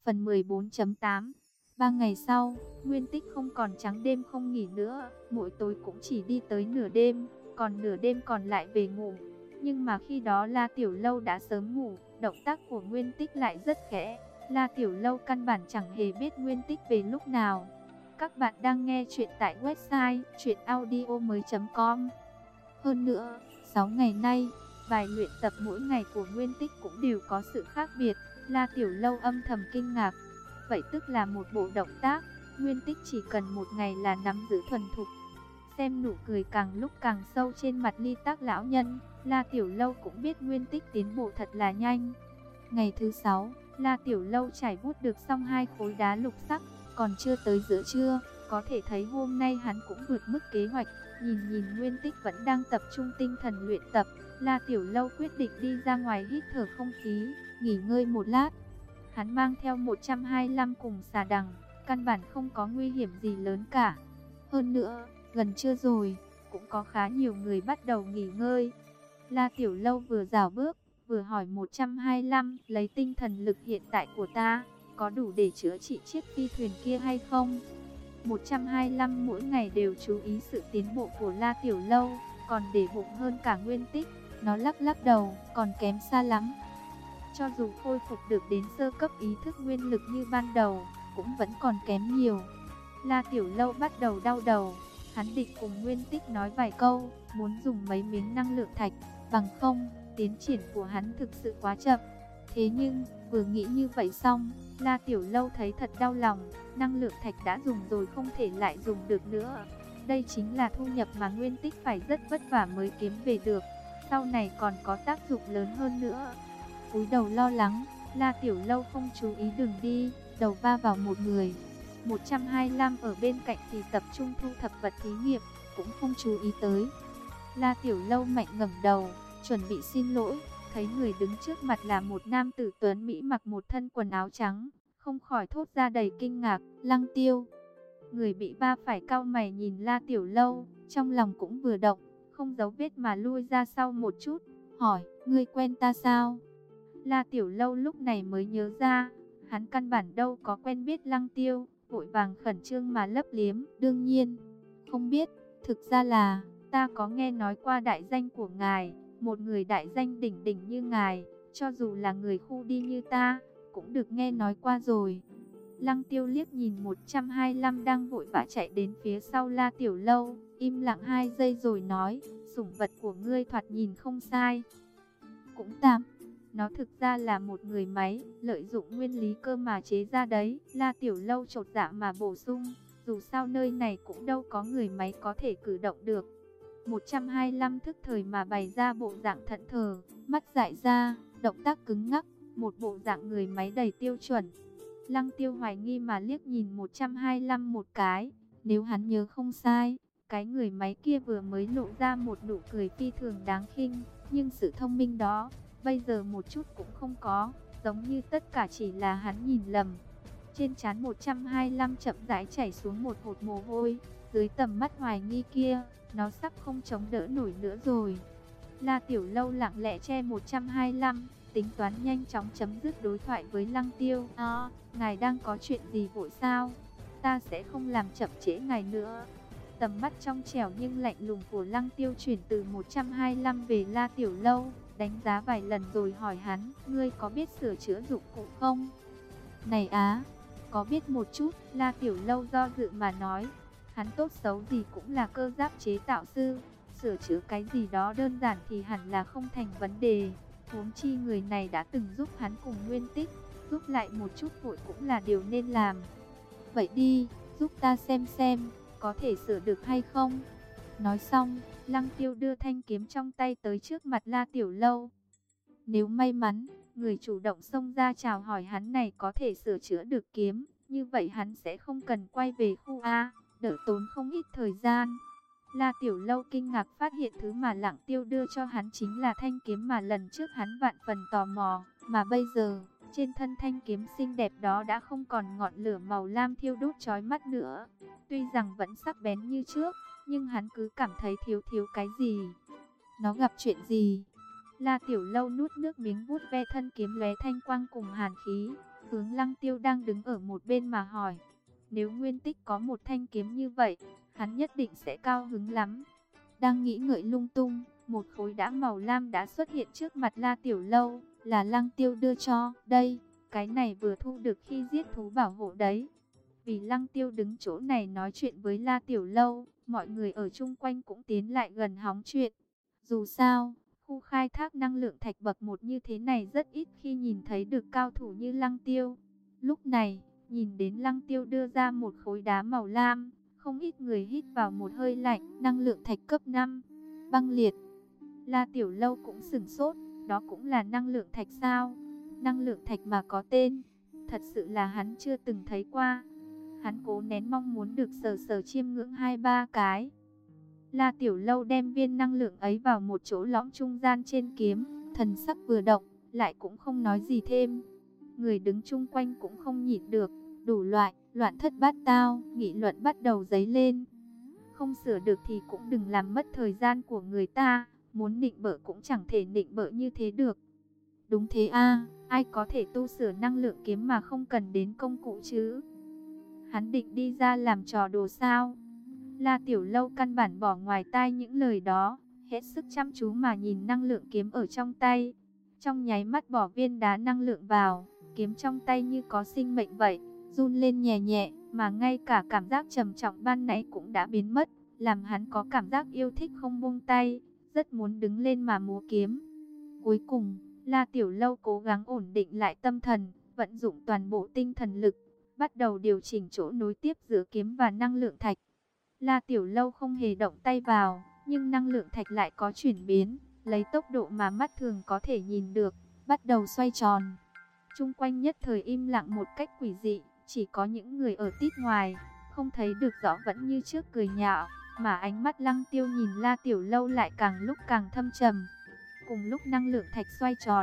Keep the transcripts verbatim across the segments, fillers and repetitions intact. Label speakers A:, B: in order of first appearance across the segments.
A: Phần mười bốn chấm tám. Ba ngày sau, Nguyên Tích không còn trắng đêm không nghỉ nữa, mỗi tối cũng chỉ đi tới nửa đêm, còn nửa đêm còn lại về ngủ. Nhưng mà khi đó La Tiểu Lâu đã sớm ngủ, động tác của Nguyên Tích lại rất khẽ. La Tiểu Lâu căn bản chẳng hề biết Nguyên Tích về lúc nào. Các bạn đang nghe chuyện tại website truyện audio mới chấm com. Hơn nữa, sáu ngày nay, bài luyện tập mỗi ngày của Nguyên Tích cũng đều có sự khác biệt. La Tiểu Lâu âm thầm kinh ngạc. Vậy tức là một bộ động tác, Nguyên Tích chỉ cần một ngày là nắm giữ thuần thục. Xem nụ cười càng lúc càng sâu trên mặt Ly Tác lão nhân, La Tiểu Lâu cũng biết Nguyên Tích tiến bộ thật là nhanh. Ngày thứ sáu, La Tiểu Lâu trải vuốt được xong hai khối đá lục sắc, còn chưa tới giữa trưa, có thể thấy hôm nay hắn cũng vượt mức kế hoạch. Nhìn nhìn Nguyên Tích vẫn đang tập trung tinh thần luyện tập, La Tiểu Lâu quyết định đi ra ngoài hít thở không khí, nghỉ ngơi một lát. Hắn mang theo một trăm hai mươi lăm cùng xà đằng, căn bản không có nguy hiểm gì lớn cả. Hơn nữa, gần trưa rồi, cũng có khá nhiều người bắt đầu nghỉ ngơi. La Tiểu Lâu vừa dạo bước, vừa hỏi một trăm hai mươi lăm, lấy tinh thần lực hiện tại của ta, có đủ để chữa trị chiếc phi thuyền kia hay không? một trăm hai mươi lăm mỗi ngày đều chú ý sự tiến bộ của La Tiểu Lâu, còn để bụng hơn cả Nguyên Tích. Nó lắc lắc đầu, còn kém xa lắm. Cho dù khôi phục được đến sơ cấp ý thức nguyên lực như ban đầu, cũng vẫn còn kém nhiều. La Tiểu Lâu bắt đầu đau đầu, hắn định cùng Nguyên Tích nói vài câu, muốn dùng mấy miếng năng lượng thạch, bằng không, tiến triển của hắn thực sự quá chậm. Thế nhưng, vừa nghĩ như vậy xong, La Tiểu Lâu thấy thật đau lòng, năng lượng thạch đã dùng rồi không thể lại dùng được nữa. Đây chính là thu nhập mà Nguyên Tích phải rất vất vả mới kiếm về được, sau này còn có tác dụng lớn hơn nữa. Cúi đầu lo lắng, La Tiểu Lâu không chú ý đường đi, đầu va vào một người. một trăm hai mươi lăm ở bên cạnh thì tập trung thu thập vật thí nghiệm, cũng không chú ý tới. La Tiểu Lâu mạnh ngẩng đầu, chuẩn bị xin lỗi, thấy người đứng trước mặt là một nam tử tuấn mỹ mặc một thân quần áo trắng, không khỏi thốt ra đầy kinh ngạc, Lăng Tiêu. Người bị va phải cau mày nhìn La Tiểu Lâu, trong lòng cũng vừa động, không giấu vết mà lui ra sau một chút, hỏi, ngươi quen ta sao? La Tiểu Lâu lúc này mới nhớ ra, hắn căn bản đâu có quen biết Lăng Tiêu, vội vàng khẩn trương mà lấp liếm, đương nhiên, không biết, thực ra là, ta có nghe nói qua đại danh của ngài, một người đại danh đỉnh đỉnh như ngài, cho dù là người khu đi như ta, cũng được nghe nói qua rồi. Lăng Tiêu liếc nhìn một trăm hai mươi lăm đang vội vã chạy đến phía sau La Tiểu Lâu, im lặng hai giây rồi nói, sủng vật của ngươi thoạt nhìn không sai. Cũng tạm. Nó thực ra là một người máy, lợi dụng nguyên lý cơ mà chế ra đấy. La Tiểu Lâu chột dạ mà bổ sung, dù sao nơi này cũng đâu có người máy có thể cử động được. một trăm hai mươi lăm thức thời mà bày ra bộ dạng thẫn thờ, mắt dại ra, động tác cứng ngắc, một bộ dạng người máy đầy tiêu chuẩn. Lăng Tiêu hoài nghi mà liếc nhìn một trăm hai mươi lăm một cái, nếu hắn nhớ không sai, cái người máy kia vừa mới lộ ra một nụ cười phi thường đáng khinh, nhưng sự thông minh đó bây giờ một chút cũng không có, giống như tất cả chỉ là hắn nhìn lầm. Trên trán một trăm hai mươi lăm chậm rãi chảy xuống một hột mồ hôi, dưới tầm mắt hoài nghi kia, nó sắp không chống đỡ nổi nữa rồi. La Tiểu Lâu lặng lẽ che một trăm hai mươi lăm, tính toán nhanh chóng chấm dứt đối thoại với Lăng Tiêu. À, ngài đang có chuyện gì vội sao? Ta sẽ không làm chậm trễ ngài nữa. Tầm mắt trong trẻo nhưng lạnh lùng của Lăng Tiêu chuyển từ một trăm hai mươi lăm về La Tiểu Lâu, đánh giá vài lần rồi hỏi hắn, ngươi có biết sửa chữa dụng cụ không? Này á, có biết một chút, La Tiểu Lâu do dự mà nói, hắn tốt xấu gì cũng là cơ giáp chế tạo sư, sửa chữa cái gì đó đơn giản thì hẳn là không thành vấn đề. Huống chi người này đã từng giúp hắn cùng Nguyên Tích, giúp lại một chút vội cũng là điều nên làm. Vậy đi, giúp ta xem xem, có thể sửa được hay không? Nói xong, Lăng Tiêu đưa thanh kiếm trong tay tới trước mặt La Tiểu Lâu. Nếu may mắn, người chủ động xông ra chào hỏi hắn này có thể sửa chữa được kiếm, như vậy hắn sẽ không cần quay về khu A, đỡ tốn không ít thời gian. La Tiểu Lâu kinh ngạc phát hiện thứ mà Lăng Tiêu đưa cho hắn chính là thanh kiếm mà lần trước hắn vạn phần tò mò, mà bây giờ, trên thân thanh kiếm xinh đẹp đó đã không còn ngọn lửa màu lam thiêu đốt chói mắt nữa. Tuy rằng vẫn sắc bén như trước, nhưng hắn cứ cảm thấy thiếu thiếu cái gì. Nó gặp chuyện gì? La Tiểu Lâu nuốt nước miếng vuốt ve thân kiếm lóe thanh quang cùng hàn khí. hướng Lăng Tiêu đang đứng ở một bên mà hỏi. Nếu Nguyên Tích có một thanh kiếm như vậy, hắn nhất định sẽ cao hứng lắm. Đang nghĩ ngợi lung tung, một khối đá màu lam đã xuất hiện trước mặt La Tiểu Lâu, là Lăng Tiêu đưa cho. Đây, cái này vừa thu được khi giết thú bảo hộ đấy. Vì Lăng Tiêu đứng chỗ này nói chuyện với La Tiểu Lâu, mọi người ở chung quanh cũng tiến lại gần hóng chuyện. Dù sao, khu khai thác năng lượng thạch bậc một như thế này rất ít khi nhìn thấy được cao thủ như Lăng Tiêu. Lúc này, nhìn đến Lăng Tiêu đưa ra một khối đá màu lam, không ít người hít vào một hơi lạnh. Năng lượng thạch cấp năm, băng liệt. La Tiểu Lâu cũng sửng sốt, đó cũng là năng lượng thạch sao? Năng lượng thạch mà có tên, thật sự là hắn chưa từng thấy qua. Hắn cố nén mong muốn được sờ sờ chiêm ngưỡng hai ba cái. La Tiểu Lâu đem viên năng lượng ấy vào một chỗ lõm trung gian trên kiếm, thần sắc vừa động, lại cũng không nói gì thêm. Người đứng chung quanh cũng không nhịn được, đủ loại, loạn thất bát tao, nghị luận bắt đầu dấy lên. Không sửa được thì cũng đừng làm mất thời gian của người ta, muốn nịnh bợ cũng chẳng thể nịnh bợ như thế được. Đúng thế a, ai có thể tu sửa năng lượng kiếm mà không cần đến công cụ chứ? Hắn định đi ra làm trò đồ sao? La Tiểu Lâu căn bản bỏ ngoài tai những lời đó, hết sức chăm chú mà nhìn năng lượng kiếm ở trong tay. Trong nháy mắt bỏ viên đá năng lượng vào, kiếm trong tay như có sinh mệnh vậy, run lên nhẹ nhẹ, mà ngay cả cảm giác trầm trọng ban nãy cũng đã biến mất, làm hắn có cảm giác yêu thích không buông tay, rất muốn đứng lên mà múa kiếm. Cuối cùng, La Tiểu Lâu cố gắng ổn định lại tâm thần, vận dụng toàn bộ tinh thần lực, bắt đầu điều chỉnh chỗ nối tiếp giữa kiếm và năng lượng thạch. La Tiểu Lâu không hề động tay vào, nhưng năng lượng thạch lại có chuyển biến, lấy tốc độ mà mắt thường có thể nhìn được, bắt đầu xoay tròn. Chung quanh nhất thời im lặng một cách quỷ dị, chỉ có những người ở tít ngoài, không thấy được rõ vẫn như trước cười nhạo, mà ánh mắt Lăng Tiêu nhìn La Tiểu Lâu lại càng lúc càng thâm trầm. Cùng lúc năng lượng thạch xoay tròn,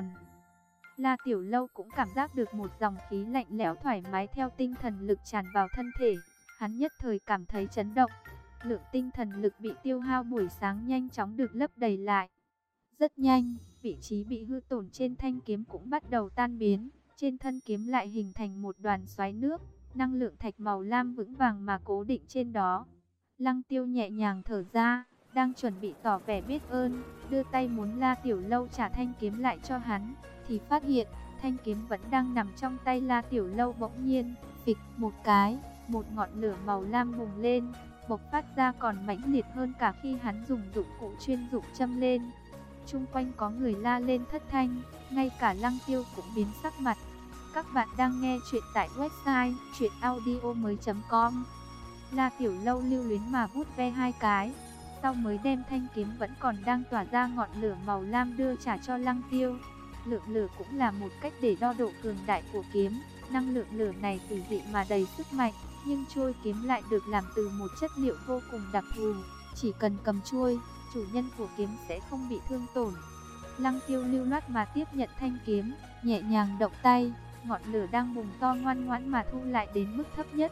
A: La Tiểu Lâu cũng cảm giác được một dòng khí lạnh lẽo thoải mái theo tinh thần lực tràn vào thân thể. Hắn nhất thời cảm thấy chấn động. Lượng tinh thần lực bị tiêu hao buổi sáng nhanh chóng được lấp đầy lại. Rất nhanh, vị trí bị hư tổn trên thanh kiếm cũng bắt đầu tan biến. Trên thân kiếm lại hình thành một đoàn xoáy nước. Năng lượng thạch màu lam vững vàng mà cố định trên đó. Lăng Tiêu nhẹ nhàng thở ra, đang chuẩn bị tỏ vẻ biết ơn, đưa tay muốn La Tiểu Lâu trả thanh kiếm lại cho hắn, thì phát hiện thanh kiếm vẫn đang nằm trong tay La Tiểu Lâu. Bỗng nhiên, phịch một cái, một ngọn lửa màu lam bùng lên, bộc phát ra còn mãnh liệt hơn cả khi hắn dùng dụng cụ chuyên dụng châm lên. Chung quanh có người la lên thất thanh, ngay cả Lăng Tiêu cũng biến sắc mặt. Các bạn đang nghe chuyện tại website truyện audio mới chấm com. La Tiểu Lâu lưu luyến mà vuốt ve hai cái, sau mới đem thanh kiếm vẫn còn đang tỏa ra ngọn lửa màu lam đưa trả cho Lăng Tiêu. Lượng lửa cũng là một cách để đo độ cường đại của kiếm. Năng lượng lửa này kỳ dị mà đầy sức mạnh, nhưng chuôi kiếm lại được làm từ một chất liệu vô cùng đặc thù. Chỉ cần cầm chuôi, chủ nhân của kiếm sẽ không bị thương tổn. Lăng Tiêu lưu loát mà tiếp nhận thanh kiếm, nhẹ nhàng động tay, ngọn lửa đang bùng to ngoan ngoãn mà thu lại đến mức thấp nhất.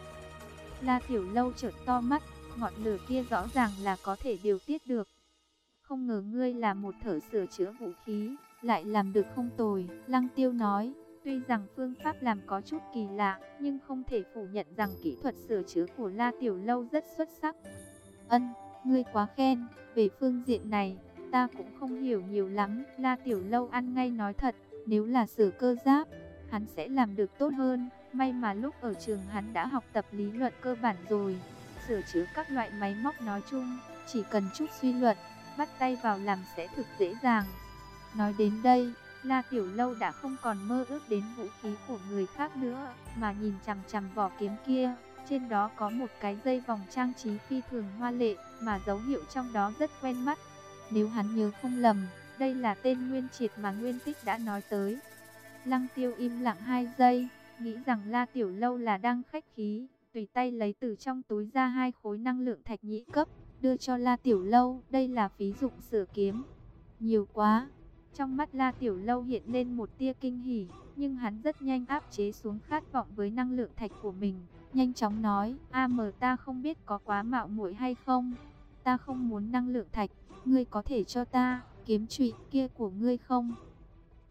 A: La Tiểu Lâu trợn to mắt, ngọn lửa kia rõ ràng là có thể điều tiết được. Không ngờ ngươi là một thợ sửa chữa vũ khí, lại làm được không tồi. Lăng Tiêu nói, tuy rằng phương pháp làm có chút kỳ lạ, nhưng không thể phủ nhận rằng kỹ thuật sửa chữa của La Tiểu Lâu rất xuất sắc. Ân, ngươi quá khen, về phương diện này, ta cũng không hiểu nhiều lắm. La Tiểu Lâu ăn ngay nói thật, nếu là sửa cơ giáp, hắn sẽ làm được tốt hơn. May mà lúc ở trường hắn đã học tập lý luận cơ bản rồi. Sửa chữa các loại máy móc nói chung, chỉ cần chút suy luận, bắt tay vào làm sẽ thực dễ dàng. Nói đến đây, La Tiểu Lâu đã không còn mơ ước đến vũ khí của người khác nữa, mà nhìn chằm chằm vỏ kiếm kia. Trên đó có một cái dây vòng trang trí phi thường hoa lệ, mà dấu hiệu trong đó rất quen mắt. Nếu hắn nhớ không lầm, đây là tên Nguyên Triệt mà Nguyên Tích đã nói tới. Lăng Tiêu im lặng hai giây, nghĩ rằng La Tiểu Lâu là đang khách khí, tùy tay lấy từ trong túi ra hai khối năng lượng thạch nhị cấp, đưa cho La Tiểu Lâu. Đây là phí dụng sửa kiếm. Nhiều quá. Trong mắt La Tiểu Lâu hiện lên một tia kinh hỉ, nhưng hắn rất nhanh áp chế xuống khát vọng với năng lượng thạch của mình, nhanh chóng nói, a mờ ta không biết có quá mạo muội hay không, ta không muốn năng lượng thạch, ngươi có thể cho ta kiếm trụy kia của ngươi không?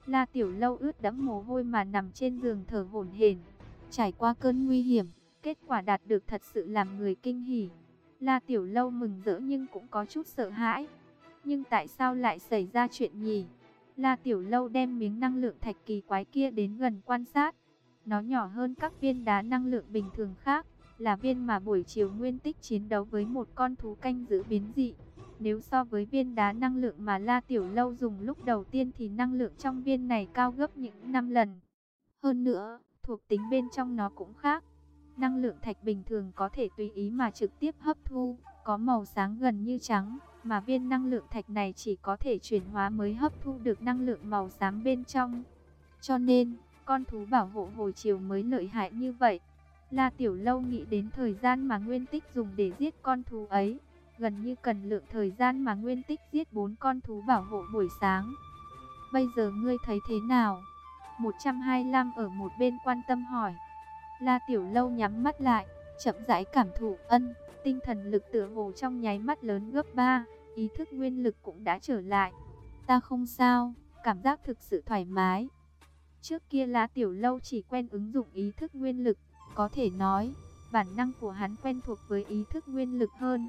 A: La Tiểu Lâu ướt đẫm mồ hôi mà nằm trên giường thở hổn hển. Trải qua cơn nguy hiểm, kết quả đạt được thật sự làm người kinh hỉ. La Tiểu Lâu mừng rỡ nhưng cũng có chút sợ hãi. Nhưng tại sao lại xảy ra chuyện nhỉ? La Tiểu Lâu đem miếng năng lượng thạch kỳ quái kia đến gần quan sát. Nó nhỏ hơn các viên đá năng lượng bình thường khác, là viên mà buổi chiều Nguyên Tích chiến đấu với một con thú canh giữ biến dị. Nếu so với viên đá năng lượng mà La Tiểu Lâu dùng lúc đầu tiên thì năng lượng trong viên này cao gấp những năm lần. Hơn nữa, thuộc tính bên trong nó cũng khác. Năng lượng thạch bình thường có thể tùy ý mà trực tiếp hấp thu, có màu sáng gần như trắng, mà viên năng lượng thạch này chỉ có thể chuyển hóa mới hấp thu được năng lượng màu xám bên trong. Cho nên, con thú bảo hộ hồi chiều mới lợi hại như vậy. La Tiểu Lâu nghĩ đến thời gian mà Nguyên Tích dùng để giết con thú ấy, gần như cần lượng thời gian mà Nguyên Tích giết bốn con thú bảo hộ buổi sáng. Bây giờ ngươi thấy thế nào? một trăm hai mươi lăm ở một bên quan tâm hỏi. La Tiểu Lâu nhắm mắt lại, chậm rãi cảm thụ. Ân, tinh thần lực tựa hồ trong nháy mắt lớn gấp ba, ý thức nguyên lực cũng đã trở lại. Ta không sao, cảm giác thực sự thoải mái. Trước kia La Tiểu Lâu chỉ quen ứng dụng ý thức nguyên lực, có thể nói, bản năng của hắn quen thuộc với ý thức nguyên lực hơn.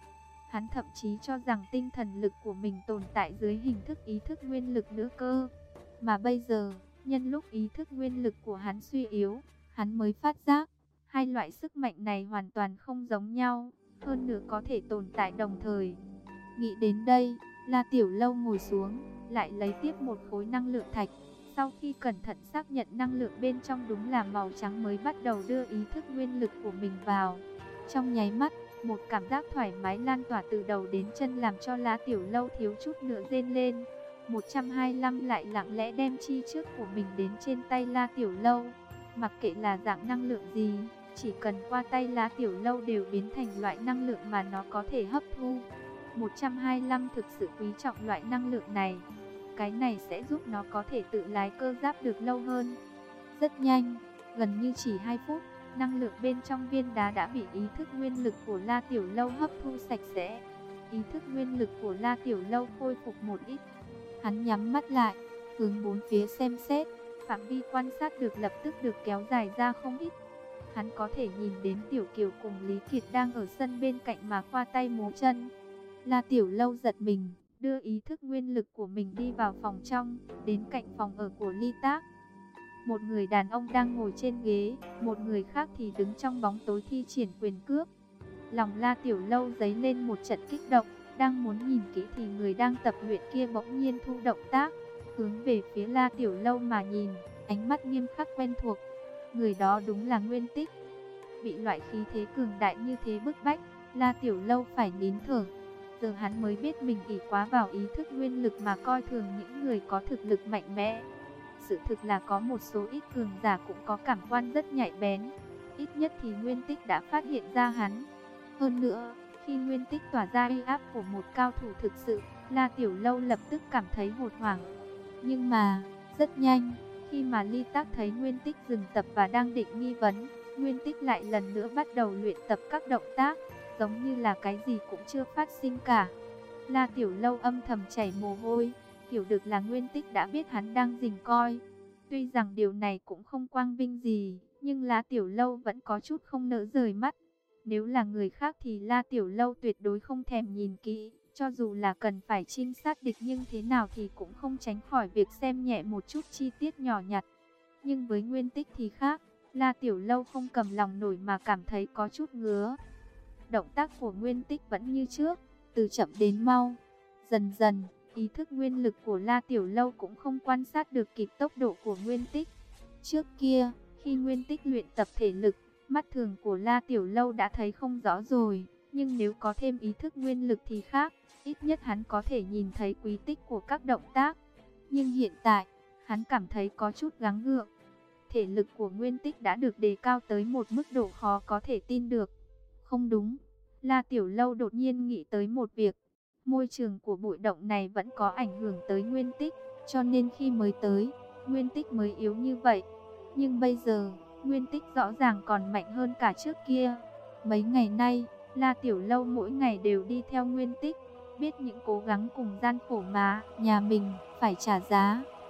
A: Hắn thậm chí cho rằng tinh thần lực của mình tồn tại dưới hình thức ý thức nguyên lực nữa cơ. Mà bây giờ, nhân lúc ý thức nguyên lực của hắn suy yếu, hắn mới phát giác, hai loại sức mạnh này hoàn toàn không giống nhau, hơn nữa có thể tồn tại đồng thời. Nghĩ đến đây, La Tiểu Lâu ngồi xuống, lại lấy tiếp một khối năng lượng thạch. Sau khi cẩn thận xác nhận năng lượng bên trong đúng là màu trắng mới bắt đầu đưa ý thức nguyên lực của mình vào. Trong nháy mắt, một cảm giác thoải mái lan tỏa từ đầu đến chân làm cho La Tiểu Lâu thiếu chút nữa rên lên. một trăm hai mươi lăm lại lặng lẽ đem chi trước của mình đến trên tay La Tiểu Lâu. Mặc kệ là dạng năng lượng gì, chỉ cần qua tay La Tiểu Lâu đều biến thành loại năng lượng mà nó có thể hấp thu. một trăm hai mươi lăm thực sự quý trọng loại năng lượng này. Cái này sẽ giúp nó có thể tự lái cơ giáp được lâu hơn. Rất nhanh, gần như chỉ hai phút, năng lượng bên trong viên đá đã bị ý thức nguyên lực của La Tiểu Lâu hấp thu sạch sẽ. Ý thức nguyên lực của La Tiểu Lâu khôi phục một ít. Hắn nhắm mắt lại, hướng bốn phía xem xét, phạm vi quan sát được lập tức được kéo dài ra không ít. Hắn có thể nhìn đến Tiểu Kiều cùng Lý Kiệt đang ở sân bên cạnh mà khoa tay múa chân. La Tiểu Lâu giật mình, đưa ý thức nguyên lực của mình đi vào phòng trong, đến cạnh phòng ở của Ly Tác. Một người đàn ông đang ngồi trên ghế, một người khác thì đứng trong bóng tối thi triển quyền cướp. Lòng La Tiểu Lâu dấy lên một trận kích động, đang muốn nhìn kỹ thì người đang tập luyện kia bỗng nhiên thu động tác, hướng về phía La Tiểu Lâu mà nhìn, ánh mắt nghiêm khắc quen thuộc. Người đó đúng là Nguyên Tích. Bị loại khí thế cường đại như thế bức bách, La Tiểu Lâu phải nín thở. Giờ hắn mới biết mình ỷ quá vào ý thức nguyên lực mà coi thường những người có thực lực mạnh mẽ. Sự thực là có một số ít cường giả cũng có cảm quan rất nhạy bén. Ít nhất thì Nguyên Tích đã phát hiện ra hắn. Hơn nữa, khi Nguyên Tích tỏa ra uy áp của một cao thủ thực sự, La Tiểu Lâu lập tức cảm thấy hốt hoảng. Nhưng mà, rất nhanh, khi mà Ly Tác thấy Nguyên Tích dừng tập và đang định nghi vấn, Nguyên Tích lại lần nữa bắt đầu luyện tập các động tác, giống như là cái gì cũng chưa phát sinh cả. La Tiểu Lâu âm thầm chảy mồ hôi, hiểu được là Nguyên Tích đã biết hắn đang rình coi. Tuy rằng điều này cũng không quang vinh gì, nhưng La Tiểu Lâu vẫn có chút không nỡ rời mắt. Nếu là người khác thì La Tiểu Lâu tuyệt đối không thèm nhìn kỹ, cho dù là cần phải trinh sát địch nhưng thế nào thì cũng không tránh khỏi việc xem nhẹ một chút chi tiết nhỏ nhặt. Nhưng với Nguyên Tích thì khác, La Tiểu Lâu không cầm lòng nổi mà cảm thấy có chút ngứa. Động tác của Nguyên Tích vẫn như trước, từ chậm đến mau. Dần dần, ý thức nguyên lực của La Tiểu Lâu cũng không quan sát được kịp tốc độ của Nguyên Tích. Trước kia, khi Nguyên Tích luyện tập thể lực, mắt thường của La Tiểu Lâu đã thấy không rõ rồi. Nhưng nếu có thêm ý thức nguyên lực thì khác, ít nhất hắn có thể nhìn thấy quy tích của các động tác. Nhưng hiện tại, hắn cảm thấy có chút gắng gượng. Thể lực của Nguyên Tích đã được đề cao tới một mức độ khó có thể tin được. Không đúng, La Tiểu Lâu đột nhiên nghĩ tới một việc. Môi trường của bụi động này vẫn có ảnh hưởng tới Nguyên Tích, cho nên khi mới tới, Nguyên Tích mới yếu như vậy. Nhưng bây giờ, Nguyên Tích rõ ràng còn mạnh hơn cả trước kia. Mấy ngày nay, La Tiểu Lâu mỗi ngày đều đi theo Nguyên Tích, biết những cố gắng cùng gian khổ mà nhà mình phải trả giá,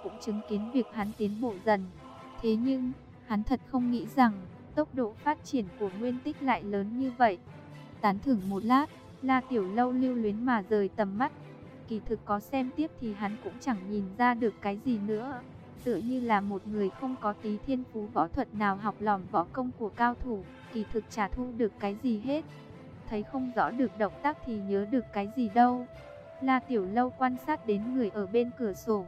A: cũng chứng kiến việc hắn tiến bộ dần. Thế nhưng, hắn thật không nghĩ rằng, tốc độ phát triển của Nguyên Tích lại lớn như vậy. Tán thưởng một lát, La Tiểu Lâu lưu luyến mà rời tầm mắt. Kỳ thực có xem tiếp thì hắn cũng chẳng nhìn ra được cái gì nữa. Tựa như là một người không có tí thiên phú võ thuật nào học lỏm võ công của cao thủ, kỳ thực chả thu được cái gì hết. Thấy không rõ được động tác thì nhớ được cái gì đâu. La Tiểu Lâu quan sát đến người ở bên cửa sổ.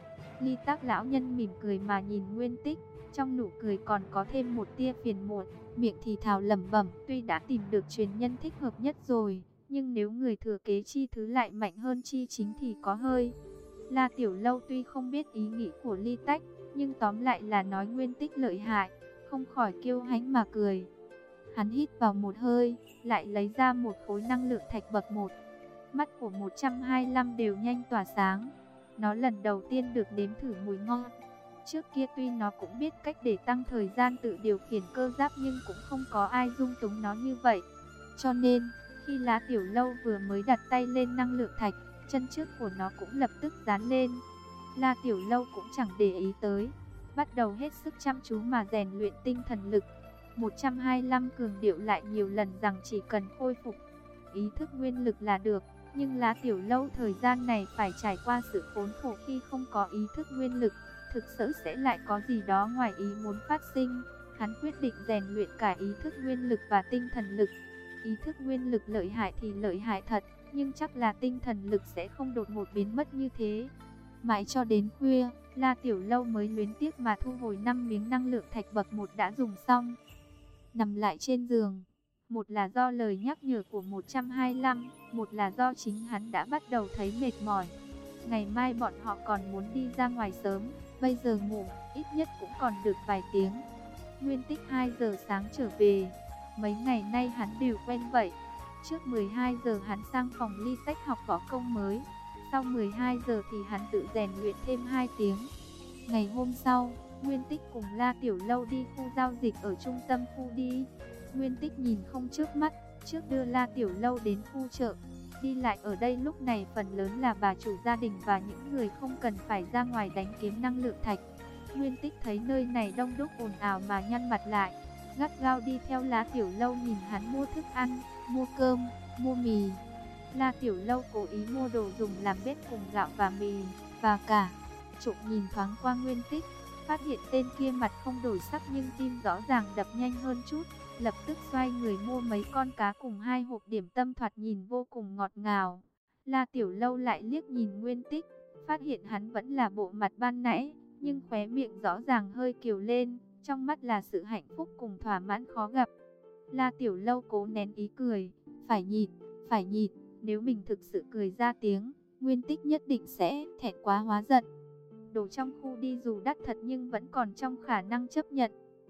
A: Ly Tác lão nhân mỉm cười mà nhìn Nguyên Tích, trong nụ cười còn có thêm một tia phiền muộn, miệng thì thào lẩm bẩm, tuy đã tìm được truyền nhân thích hợp nhất rồi, nhưng nếu người thừa kế chi thứ lại mạnh hơn chi chính thì có hơi. La Tiểu Lâu tuy không biết ý nghĩ của Ly Tách, nhưng tóm lại là nói Nguyên Tích lợi hại, không khỏi kiêu hãnh mà cười. Hắn hít vào một hơi, lại lấy ra một khối năng lượng thạch bậc một. Mắt của một trăm hai mươi lăm đều nhanh tỏa sáng. Nó lần đầu tiên được nếm thử mùi ngon. Trước kia tuy nó cũng biết cách để tăng thời gian tự điều khiển cơ giáp, nhưng cũng không có ai dung túng nó như vậy. Cho nên, khi La Tiểu Lâu vừa mới đặt tay lên năng lượng thạch, chân trước của nó cũng lập tức dán lên. La Tiểu Lâu cũng chẳng để ý tới, bắt đầu hết sức chăm chú mà rèn luyện tinh thần lực. một trăm hai mươi lăm cường điệu lại nhiều lần rằng chỉ cần khôi phục ý thức nguyên lực là được. Nhưng La Tiểu Lâu thời gian này phải trải qua sự khốn khổ khi không có ý thức nguyên lực, thực sự sẽ lại có gì đó ngoài ý muốn phát sinh. Hắn quyết định rèn luyện cả ý thức nguyên lực và tinh thần lực. Ý thức nguyên lực lợi hại thì lợi hại thật, nhưng chắc là tinh thần lực sẽ không đột ngột biến mất như thế. Mãi cho đến khuya, La Tiểu Lâu mới luyến tiếc mà thu hồi năm miếng năng lượng thạch bậc một đã dùng xong. Nằm lại trên giường, một là do lời nhắc nhở của một trăm hai mươi lăm, một là do chính hắn đã bắt đầu thấy mệt mỏi. Ngày mai bọn họ còn muốn đi ra ngoài sớm, bây giờ ngủ, ít nhất cũng còn được vài tiếng. Nguyên Tích hai giờ sáng trở về, mấy ngày nay hắn đều quen vậy. Trước mười hai giờ hắn sang phòng Ly Tách học võ công mới, sau mười hai giờ thì hắn tự rèn luyện thêm hai tiếng. Ngày hôm sau, Nguyên Tích cùng La Tiểu Lâu đi khu giao dịch ở trung tâm khu đi. Nguyên Tích nhìn không trước mắt, trước đưa La Tiểu Lâu đến khu chợ. Đi lại ở đây lúc này phần lớn là bà chủ gia đình và những người không cần phải ra ngoài đánh kiếm năng lượng thạch. Nguyên Tích thấy nơi này đông đúc ồn ào mà nhăn mặt lại, gắt gao đi theo La Tiểu Lâu nhìn hắn mua thức ăn, mua cơm, mua mì. La Tiểu Lâu cố ý mua đồ dùng làm bếp cùng gạo và mì, và cả. Trộm nhìn thoáng qua Nguyên Tích, phát hiện tên kia mặt không đổi sắc nhưng tim rõ ràng đập nhanh hơn chút, lập tức xoay người mua mấy con cá cùng hai hộp điểm tâm thoạt nhìn vô cùng ngọt ngào. La Tiểu Lâu lại liếc nhìn Nguyên Tích, phát hiện hắn vẫn là bộ mặt ban nãy, nhưng khóe miệng rõ ràng hơi kiều lên, trong mắt là sự hạnh phúc cùng thỏa mãn khó gặp. La Tiểu Lâu cố nén ý cười, phải nhịn, phải nhịn, nếu mình thực sự cười ra tiếng, Nguyên Tích nhất định sẽ thẹn quá hóa giận. Đồ trong khu đi dù đắt thật nhưng vẫn còn trong khả năng chấp nhận.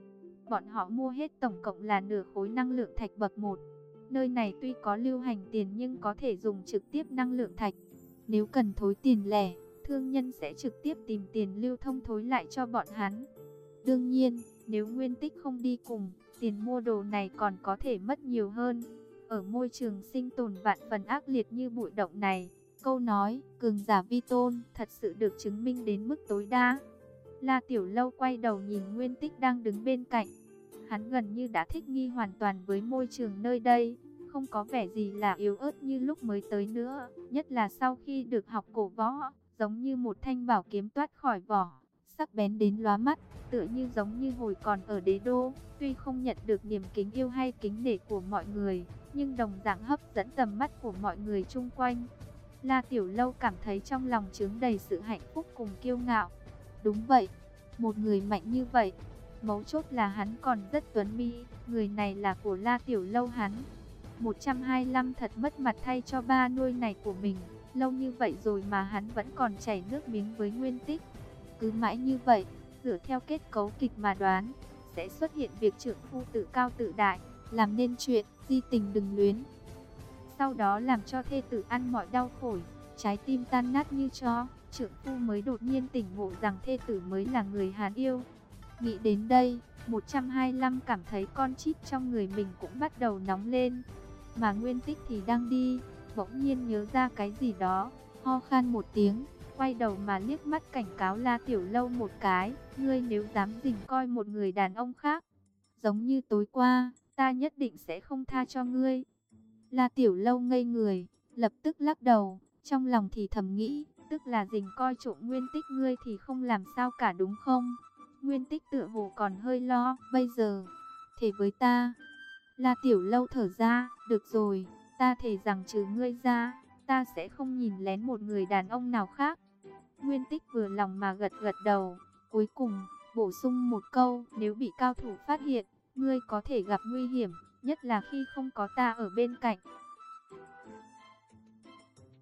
A: Bọn họ mua hết tổng cộng là nửa khối năng lượng thạch bậc một. Nơi này tuy có lưu hành tiền nhưng có thể dùng trực tiếp năng lượng thạch. Nếu cần thối tiền lẻ, thương nhân sẽ trực tiếp tìm tiền lưu thông thối lại cho bọn hắn. Đương nhiên, nếu Nguyên Tích không đi cùng, tiền mua đồ này còn có thể mất nhiều hơn. Ở môi trường sinh tồn vạn phần ác liệt như bụi động này, câu nói cường giả vi tôn thật sự được chứng minh đến mức tối đa. La Tiểu Lâu quay đầu nhìn Nguyên Tích đang đứng bên cạnh. Hắn gần như đã thích nghi hoàn toàn với môi trường nơi đây, không có vẻ gì là yếu ớt như lúc mới tới nữa, nhất là sau khi được học cổ võ, giống như một thanh bảo kiếm toát khỏi vỏ, sắc bén đến lóa mắt, tựa như giống như hồi còn ở đế đô, tuy không nhận được niềm kính yêu hay kính nể của mọi người, nhưng đồng dạng hấp dẫn tầm mắt của mọi người chung quanh. La Tiểu Lâu cảm thấy trong lòng chứa đầy sự hạnh phúc cùng kiêu ngạo. Đúng vậy, một người mạnh như vậy, mấu chốt là hắn còn rất tuấn mỹ, người này là của La Tiểu Lâu hắn. một trăm hai mươi lăm thật mất mặt thay cho ba nuôi này của mình, lâu như vậy rồi mà hắn vẫn còn chảy nước miếng với Nguyên Tích. Cứ mãi như vậy, dựa theo kết cấu kịch mà đoán, sẽ xuất hiện việc trượng phu tự cao tự đại, làm nên chuyện di tình đừng luyến. Sau đó làm cho thê tử ăn mọi đau khổ, trái tim tan nát như tro, trượng phu mới đột nhiên tỉnh ngộ rằng thê tử mới là người hắn yêu. Nghĩ đến đây, một trăm hai mươi lăm cảm thấy con chip trong người mình cũng bắt đầu nóng lên. Mà Nguyên Tích thì đang đi, bỗng nhiên nhớ ra cái gì đó, ho khan một tiếng, quay đầu mà liếc mắt cảnh cáo La Tiểu Lâu một cái, ngươi nếu dám rình coi một người đàn ông khác, giống như tối qua, ta nhất định sẽ không tha cho ngươi. La Tiểu Lâu ngây người, lập tức lắc đầu, trong lòng thì thầm nghĩ, tức là rình coi trộm Nguyên Tích ngươi thì không làm sao cả đúng không? Nguyên Tích tựa hồ còn hơi lo, bây giờ, thề với ta. La Tiểu Lâu thở ra, được rồi, ta thề rằng trừ ngươi ra, ta sẽ không nhìn lén một người đàn ông nào khác. Nguyên Tích vừa lòng mà gật gật đầu, cuối cùng, bổ sung một câu, nếu bị cao thủ phát hiện, ngươi có thể gặp nguy hiểm, nhất là khi không có ta ở bên cạnh.